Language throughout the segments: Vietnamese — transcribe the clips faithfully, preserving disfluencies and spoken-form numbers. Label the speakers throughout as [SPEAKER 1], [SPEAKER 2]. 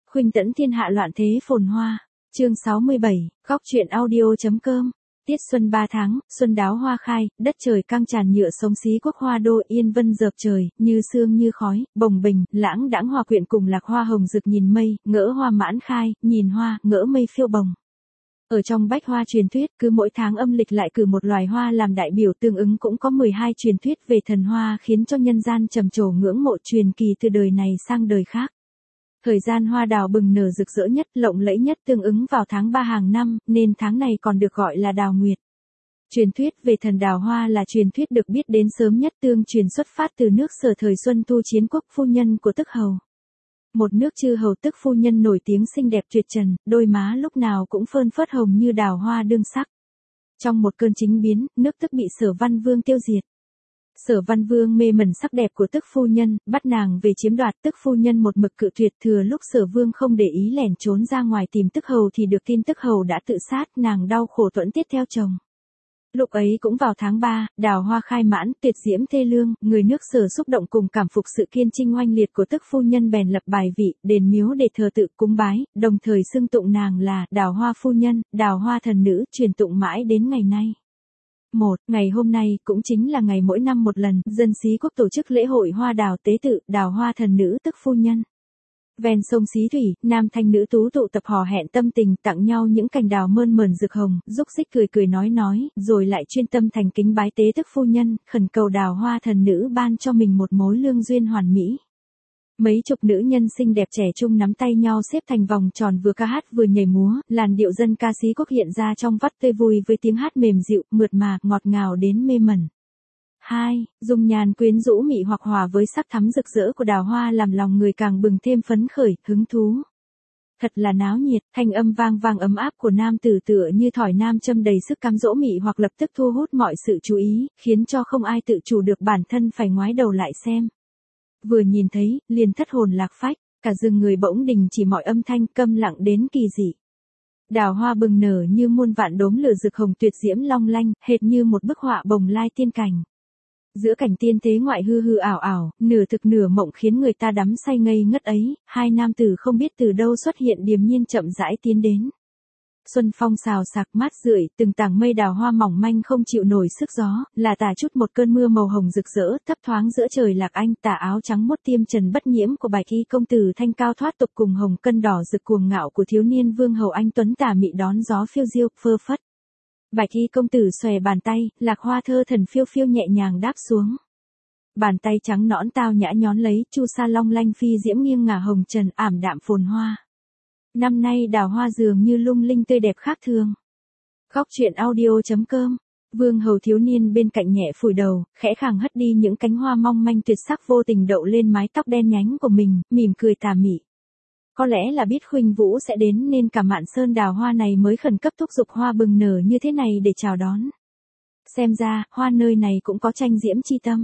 [SPEAKER 1] Khuynh tẫn thiên hạ loạn thế phồn hoa. Chương sáu mươi bảy, góc truyện audio.com. Tiết xuân ba tháng, xuân đáo hoa khai, đất trời căng tràn nhựa sống xí quốc hoa đô yên vân dợp trời, như sương như khói, bồng bềnh, lãng đãng hòa quyện cùng lạc hoa hồng rực nhìn mây, ngỡ hoa mãn khai, nhìn hoa, ngỡ mây phiêu bồng. Ở trong bách hoa truyền thuyết, cứ mỗi tháng âm lịch lại cử một loài hoa làm đại biểu, tương ứng cũng có mười hai truyền thuyết về thần hoa khiến cho nhân gian trầm trồ ngưỡng mộ truyền kỳ từ đời này sang đời khác. Thời gian hoa đào bừng nở rực rỡ nhất, lộng lẫy nhất tương ứng vào tháng ba hàng năm, nên tháng này còn được gọi là đào nguyệt. Truyền thuyết về thần đào hoa là truyền thuyết được biết đến sớm nhất, tương truyền xuất phát từ nước Sở thời Xuân Thu Chiến Quốc, phu nhân của Tức Hầu. Một nước chư hầu tức phu nhân nổi tiếng xinh đẹp tuyệt trần, đôi má lúc nào cũng phơn phớt hồng như đào hoa đương sắc. Trong một cơn chính biến, nước Tức bị Sở Văn Vương tiêu diệt. Sở Văn Vương mê mẩn sắc đẹp của Tức phu nhân, bắt nàng về chiếm đoạt. Tức phu nhân một mực cự tuyệt, thừa lúc Sở Vương không để ý lẻn trốn ra ngoài tìm Tức hầu thì được tin Tức hầu đã tự sát, nàng đau khổ tuẫn tiết theo chồng. Lúc ấy cũng vào tháng ba, đào hoa khai mãn, tuyệt diễm thê lương, người nước Sở xúc động cùng cảm phục sự kiên trinh oanh liệt của Tức phu nhân bèn lập bài vị, đền miếu để thờ tự cúng bái, đồng thời xưng tụng nàng là đào hoa phu nhân, đào hoa thần nữ, truyền tụng mãi đến ngày nay. Một, ngày hôm nay cũng chính là ngày mỗi năm một lần, dân xí quốc tổ chức lễ hội hoa đào tế tự, đào hoa thần nữ Tức phu nhân. Ven sông Xí Thủy, nam thanh nữ tú tụ tập hò hẹn tâm tình, tặng nhau những cành đào mơn mởn rực hồng, rúc xích cười cười nói nói, rồi lại chuyên tâm thành kính bái tế Tức phu nhân, khẩn cầu đào hoa thần nữ ban cho mình một mối lương duyên hoàn mỹ. Mấy chục nữ nhân xinh đẹp trẻ trung nắm tay nhau xếp thành vòng tròn, vừa ca hát vừa nhảy múa, làn điệu dân ca xí quốc hiện ra trong vắt tươi vui với tiếng hát mềm dịu, mượt mà, ngọt ngào đến mê mẩn. Hai, dung nhan quyến rũ mị hoặc hòa với sắc thắm rực rỡ của đào hoa làm lòng người càng bừng thêm phấn khởi, hứng thú. Thật là náo nhiệt, thanh âm vang vang ấm áp của nam tử tựa như thỏi nam châm đầy sức cám dỗ mị hoặc lập tức thu hút mọi sự chú ý, khiến cho không ai tự chủ được bản thân phải ngoái đầu lại xem. Vừa nhìn thấy, liền thất hồn lạc phách, cả rừng người bỗng đình chỉ mọi âm thanh, câm lặng đến kỳ dị. Đào hoa bừng nở như muôn vạn đốm lửa rực hồng tuyệt diễm long lanh, hệt như một bức họa bồng lai tiên cảnh. Giữa cảnh tiên thế ngoại hư hư ảo ảo, nửa thực nửa mộng khiến người ta đắm say ngây ngất ấy, hai nam tử không biết từ đâu xuất hiện điềm nhiên chậm rãi tiến đến. Xuân phong xào xạc mát rượi, từng tảng mây đào hoa mỏng manh không chịu nổi sức gió, là tả chút một cơn mưa màu hồng rực rỡ, thấp thoáng giữa trời lạc anh, tà áo trắng mốt tiêm trần bất nhiễm của Bạch Y công tử thanh cao thoát tục cùng hồng cân đỏ rực cuồng ngạo của thiếu niên vương hầu anh tuấn tà mị đón gió phiêu diêu, phơ phất. Bạch Y công tử xòe bàn tay, lạc hoa thơ thần phiêu phiêu nhẹ nhàng đáp xuống. Bàn tay trắng nõn tao nhã nhón lấy, chu sa long lanh phi diễm nghiêng ngả hồng trần, ảm đạm phồn hoa. Năm nay đào hoa dường như lung linh tươi đẹp khác thường. Góc truyện audio.com. Vương hầu thiếu niên bên cạnh nhẹ phủi đầu, khẽ khàng hất đi những cánh hoa mong manh tuyệt sắc vô tình đậu lên mái tóc đen nhánh của mình, mỉm cười tà mị. Có lẽ là biết Khuynh Vũ sẽ đến nên cả mạn sơn đào hoa này mới khẩn cấp thúc giục hoa bừng nở như thế này để chào đón. Xem ra, hoa nơi này cũng có tranh diễm chi tâm.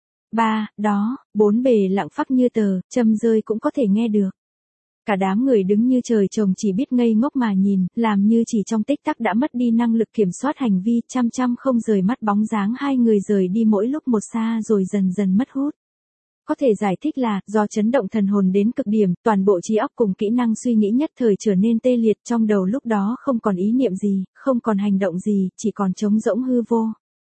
[SPEAKER 1] Ba, đó, bốn bề lặng phắc như tờ, châm rơi cũng có thể nghe được. Cả đám người đứng như trời trồng chỉ biết ngây ngốc mà nhìn, làm như chỉ trong tích tắc đã mất đi năng lực kiểm soát hành vi, chăm chăm không rời mắt bóng dáng hai người rời đi mỗi lúc một xa rồi dần dần mất hút. Có thể giải thích là, do chấn động thần hồn đến cực điểm, toàn bộ trí óc cùng kỹ năng suy nghĩ nhất thời trở nên tê liệt, trong đầu lúc đó không còn ý niệm gì, không còn hành động gì, chỉ còn trống rỗng hư vô.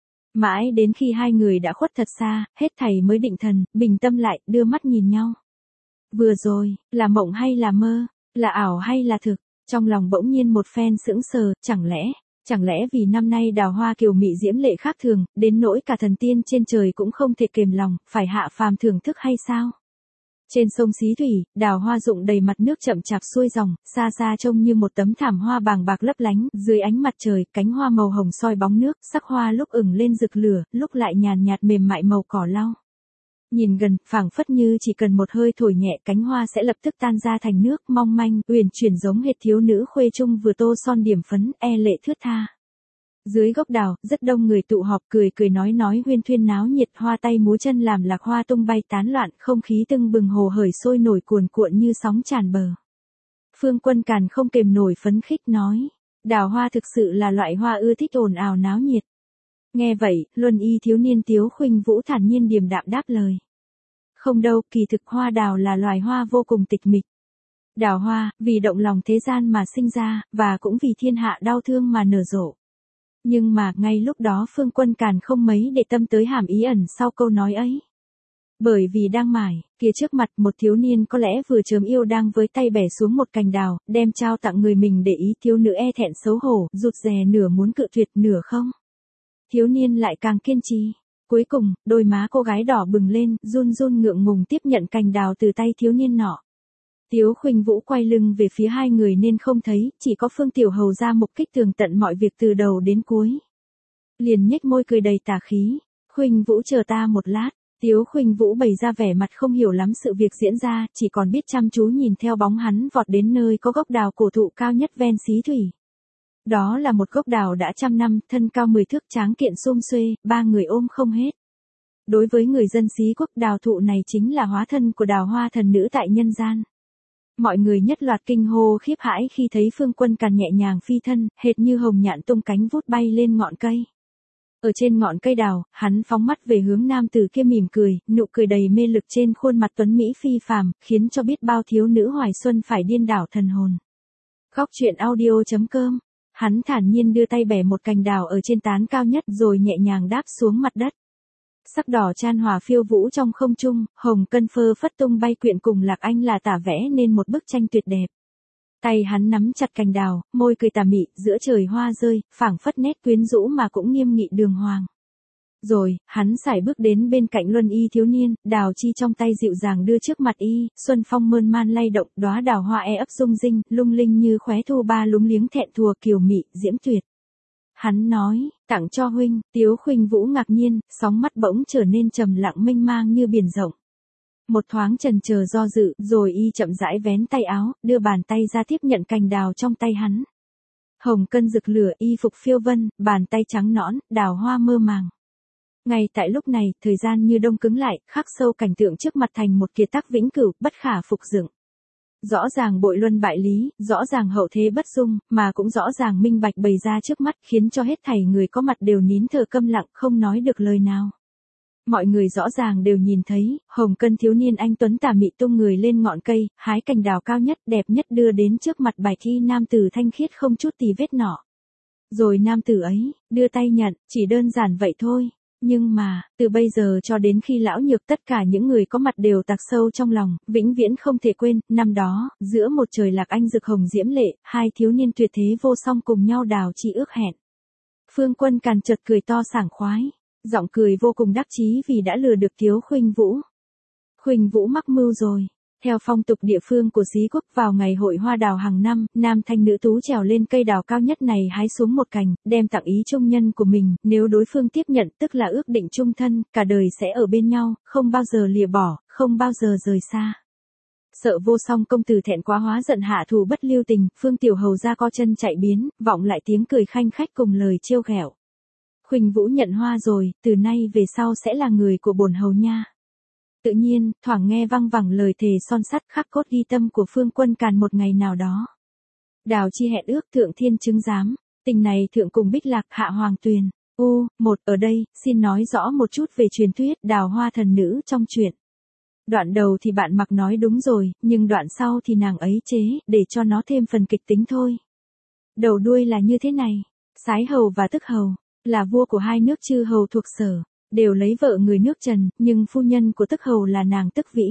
[SPEAKER 1] Mãi đến khi hai người đã khuất thật xa, hết thảy mới định thần, bình tâm lại, đưa mắt nhìn nhau. Vừa rồi, là mộng hay là mơ, là ảo hay là thực, trong lòng bỗng nhiên một phen sững sờ, chẳng lẽ, chẳng lẽ vì năm nay đào hoa kiều mị diễm lệ khác thường, đến nỗi cả thần tiên trên trời cũng không thể kềm lòng, phải hạ phàm thưởng thức hay sao? Trên sông Xí Thủy, đào hoa rụng đầy mặt nước chậm chạp xuôi dòng, xa xa trông như một tấm thảm hoa bàng bạc lấp lánh, dưới ánh mặt trời, cánh hoa màu hồng soi bóng nước, sắc hoa lúc ửng lên rực lửa, lúc lại nhàn nhạt mềm mại màu cỏ lau. Nhìn gần, phảng phất như chỉ cần một hơi thổi nhẹ cánh hoa sẽ lập tức tan ra thành nước, mong manh, uyển chuyển giống hệt thiếu nữ khuê trung vừa tô son điểm phấn, e lệ thướt tha. Dưới gốc đào, rất đông người tụ họp cười cười nói nói huyên thuyên náo nhiệt, hoa tay múa chân làm lạc hoa tung bay tán loạn, không khí tưng bừng hồ hởi sôi nổi cuồn cuộn như sóng tràn bờ. Phương Quân Càn không kềm nổi phấn khích nói, đào hoa thực sự là loại hoa ưa thích ồn ào náo nhiệt. Nghe vậy, Luân Y thiếu niên Tiếu Khuynh Vũ thản nhiên điềm đạm đáp lời. Không đâu, kỳ thực hoa đào là loài hoa vô cùng tịch mịch. Đào hoa, vì động lòng thế gian mà sinh ra, và cũng vì thiên hạ đau thương mà nở rộ. Nhưng mà, ngay lúc đó Phương Quân Càn không mấy để tâm tới hàm ý ẩn sau câu nói ấy. Bởi vì đang mải, kia trước mặt một thiếu niên có lẽ vừa chớm yêu đang với tay bẻ xuống một cành đào, đem trao tặng người mình để ý thiếu nữ e thẹn xấu hổ, rụt rè nửa muốn cự tuyệt nửa không. Thiếu niên lại càng kiên trì. Cuối cùng, đôi má cô gái đỏ bừng lên, run run ngượng ngùng tiếp nhận cành đào từ tay thiếu niên nọ. Tiếu Khuynh Vũ quay lưng về phía hai người nên không thấy, chỉ có Phương Tiểu Hầu ra mục kích tường tận mọi việc từ đầu đến cuối. Liền nhếch môi cười đầy tà khí, Khuynh Vũ chờ ta một lát. Tiếu Khuynh Vũ bày ra vẻ mặt không hiểu lắm sự việc diễn ra, chỉ còn biết chăm chú nhìn theo bóng hắn vọt đến nơi có gốc đào cổ thụ cao nhất ven xí thủy. Đó là một gốc đào đã trăm năm, thân cao mười thước tráng kiện sum xuê, ba người ôm không hết. Đối với người dân xí quốc, đào thụ này chính là hóa thân của đào hoa thần nữ tại nhân gian. Mọi người nhất loạt kinh hô khiếp hãi khi thấy Phương Quân Càn nhẹ nhàng phi thân, hệt như hồng nhạn tung cánh vút bay lên ngọn cây. Ở trên ngọn cây đào, hắn phóng mắt về hướng nam tử kia mỉm cười, nụ cười đầy mê lực trên khuôn mặt tuấn mỹ phi phàm, khiến cho biết bao thiếu nữ hoài xuân phải điên đảo thần hồn. Góc truyện audio chấm com. Hắn thản nhiên đưa tay bẻ một cành đào ở trên tán cao nhất rồi nhẹ nhàng đáp xuống mặt đất. Sắc đỏ chan hòa phiêu vũ trong không trung, hồng cân phơ phất tung bay quyện cùng lạc anh là tả vẽ nên một bức tranh tuyệt đẹp. Tay hắn nắm chặt cành đào, môi cười tà mị, giữa trời hoa rơi, phảng phất nét quyến rũ mà cũng nghiêm nghị đường hoàng. Rồi, hắn sải bước đến bên cạnh Luân Y thiếu niên, đào chi trong tay dịu dàng đưa trước mặt y, xuân phong mơn man lay động, đóa đào hoa e ấp rung rinh, lung linh như khóe thu ba lúng liếng thẹn thùa kiều mị, diễm tuyệt. Hắn nói, tặng cho huynh. Tiếu Khuynh Vũ ngạc nhiên, sóng mắt bỗng trở nên trầm lặng mênh mang như biển rộng. Một thoáng chần chờ do dự, rồi y chậm rãi vén tay áo, đưa bàn tay ra tiếp nhận cành đào trong tay hắn. Hồng cân rực lửa, y phục phiêu vân, bàn tay trắng nõn, đào hoa mơ màng. Ngay tại lúc này, thời gian như đông cứng lại, khắc sâu cảnh tượng trước mặt thành một kiệt tác vĩnh cửu, bất khả phục dựng. Rõ ràng bội luân bại lý, rõ ràng hậu thế bất dung, mà cũng rõ ràng minh bạch bày ra trước mắt, khiến cho hết thảy người có mặt đều nín thở câm lặng, không nói được lời nào. Mọi người rõ ràng đều nhìn thấy, hồng cân thiếu niên anh tuấn tà mị tung người lên ngọn cây, hái cành đào cao nhất, đẹp nhất đưa đến trước mặt bài thi nam tử thanh khiết không chút tì vết nọ. Rồi nam tử ấy, đưa tay nhận, chỉ đơn giản vậy thôi. Nhưng mà, từ bây giờ cho đến khi lão nhược tất cả những người có mặt đều tạc sâu trong lòng, vĩnh viễn không thể quên, năm đó, giữa một trời lạc anh rực hồng diễm lệ, hai thiếu niên tuyệt thế vô song cùng nhau đào chi ước hẹn. Phương Quân Càn chợt cười to sảng khoái, giọng cười vô cùng đắc chí vì đã lừa được Tiếu Khuynh Vũ. Khuynh Vũ mắc mưu rồi. Theo phong tục địa phương của xí quốc, vào ngày hội hoa đào hàng năm, nam thanh nữ tú trèo lên cây đào cao nhất này hái xuống một cành, đem tặng ý trung nhân của mình, nếu đối phương tiếp nhận tức là ước định chung thân, cả đời sẽ ở bên nhau, không bao giờ lìa bỏ, không bao giờ rời xa. Sợ vô song công tử thẹn quá hóa giận hạ thù bất lưu tình, Phương Tiểu Hầu ra co chân chạy biến, vọng lại tiếng cười khanh khách cùng lời trêu ghẹo. Khuynh Vũ nhận hoa rồi, từ nay về sau sẽ là người của bổn hầu nha. Tự nhiên, thoảng nghe văng vẳng lời thề son sắt khắc cốt ghi tâm của Phương Quân Càn một ngày nào đó. Đào chi hẹn ước thượng thiên chứng giám, tình này thượng cùng bích lạc hạ hoàng tuyền. U, một ở đây, xin nói rõ một chút về truyền thuyết đào hoa thần nữ trong truyện. Đoạn đầu thì bạn mặc nói đúng rồi, nhưng đoạn sau thì nàng ấy chế, để cho nó thêm phần kịch tính thôi. Đầu đuôi là như thế này, Sái Hầu và Tức Hầu, là vua của hai nước chư hầu thuộc Sở. Đều lấy vợ người nước Trần, nhưng phu nhân của Tức Hầu là nàng Tức Vĩ.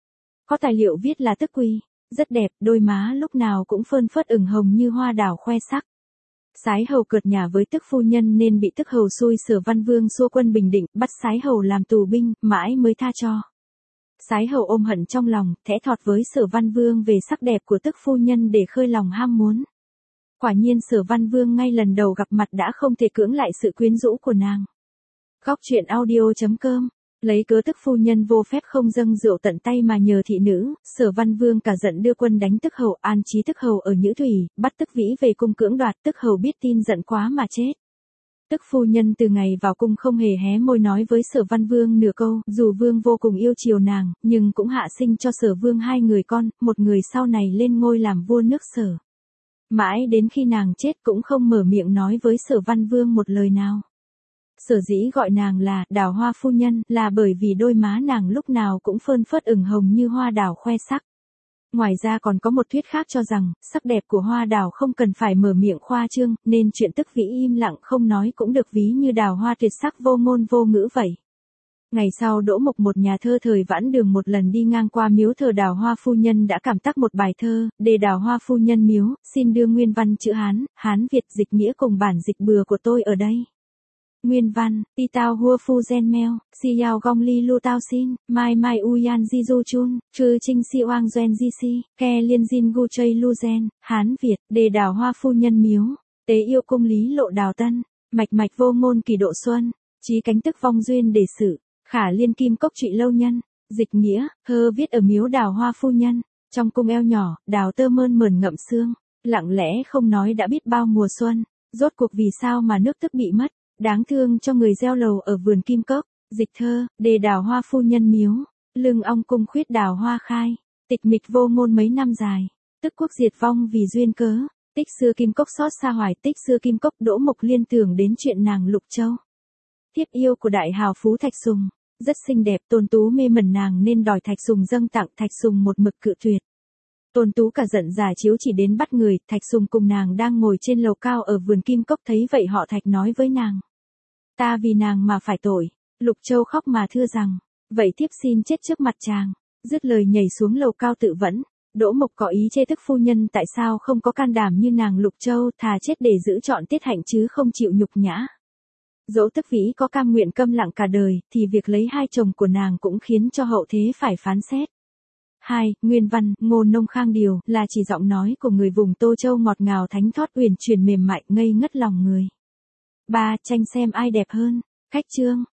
[SPEAKER 1] Có tài liệu viết là Tức Quy, rất đẹp, đôi má lúc nào cũng phơn phớt ửng hồng như hoa đào khoe sắc. Sái Hầu cợt nhả với Tức phu nhân nên bị Tức Hầu xui Sở Văn Vương xua quân Bình Định, bắt Sái Hầu làm tù binh, mãi mới tha cho. Sái Hầu ôm hận trong lòng, thẽ thọt với Sở Văn Vương về sắc đẹp của Tức phu nhân để khơi lòng ham muốn. Quả nhiên Sở Văn Vương ngay lần đầu gặp mặt đã không thể cưỡng lại sự quyến rũ của nàng. Góc truyện audio chấm com. Lấy cớ Tức phu nhân vô phép không dâng rượu tận tay mà nhờ thị nữ, Sở Văn Vương cả giận đưa quân đánh Tức Hầu, an trí Tức Hầu ở Nhữ Thủy, bắt Tức Vĩ về cung cưỡng đoạt. Tức Hầu biết tin giận quá mà chết. Tức phu nhân từ ngày vào cung không hề hé môi nói với Sở Văn Vương nửa câu, dù Vương vô cùng yêu chiều nàng, nhưng cũng hạ sinh cho Sở Vương hai người con, một người sau này lên ngôi làm vua nước Sở. Mãi đến khi nàng chết cũng không mở miệng nói với Sở Văn Vương một lời nào. Sở dĩ gọi nàng là đào hoa phu nhân là bởi vì đôi má nàng lúc nào cũng phơn phớt ửng hồng như hoa đào khoe sắc. Ngoài ra còn có một thuyết khác cho rằng, sắc đẹp của hoa đào không cần phải mở miệng khoa trương, nên chuyện Tức Vĩ im lặng không nói cũng được ví như đào hoa tuyệt sắc vô ngôn vô ngữ vậy. Ngày sau Đỗ Mục, một nhà thơ thời Vãn Đường, một lần đi ngang qua miếu thờ Đào Hoa phu nhân đã cảm tác một bài thơ, đề Đào Hoa phu nhân miếu, xin đưa nguyên văn chữ Hán, Hán Việt dịch nghĩa cùng bản dịch bừa của tôi ở đây. Nguyên văn, ti tao hua phu gen meo, si yao gong li lu tao xin, mai mai u yan di du chun, trư trinh si oang gen di si, ke liên jin gu chay lu gen, Hán Việt, đề Đào Hoa phu nhân miếu, tế yêu cung lý lộ đào tân, mạch mạch vô ngôn kỳ độ xuân, chí cánh tức vong duyên để sự, khả liên kim cốc trụy lâu nhân, dịch nghĩa, thơ viết ở miếu Đào Hoa phu nhân, trong cung eo nhỏ, đào tơ mơn mờn ngậm xương, lặng lẽ không nói đã biết bao mùa xuân, rốt cuộc vì sao mà nước tức bị mất. Đáng thương cho người gieo lầu ở vườn kim cốc, dịch thơ, đề Đào Hoa phu nhân miếu, lưng ong cung khuyết đào hoa khai, tịch mịch vô ngôn mấy năm dài, tức quốc diệt vong vì duyên cớ, tích xưa kim cốc xót xa hoài, tích xưa kim cốc. Đỗ Mục liên tưởng đến chuyện nàng Lục Châu. Thiếp yêu của đại hào phú Thạch Sùng, rất xinh đẹp, Tôn Tú mê mẩn nàng nên đòi Thạch Sùng dâng tặng, Thạch Sùng một mực cự tuyệt. Tôn Tú cả giận giả chiếu chỉ đến bắt người, Thạch Sùng cùng nàng đang ngồi trên lầu cao ở vườn kim cốc, thấy vậy họ Thạch nói với nàng. Ta vì nàng mà phải tội. Lục Châu khóc mà thưa rằng, vậy thiếp xin chết trước mặt chàng. Dứt lời nhảy xuống lầu cao tự vẫn. Đỗ Mục có ý chê tức phu nhân tại sao không có can đảm như nàng Lục Châu, thà chết để giữ trọn tiết hạnh chứ không chịu nhục nhã. Dẫu Tức Vĩ có cam nguyện câm lặng cả đời, thì việc lấy hai chồng của nàng cũng khiến cho hậu thế phải phán xét. hai. Nguyên văn, Ngô Nông Khang Điều, là chỉ giọng nói của người vùng Tô Châu ngọt ngào thánh thót uyển chuyển mềm mại ngây ngất lòng người. ba. Tranh xem ai đẹp hơn. Khách chương.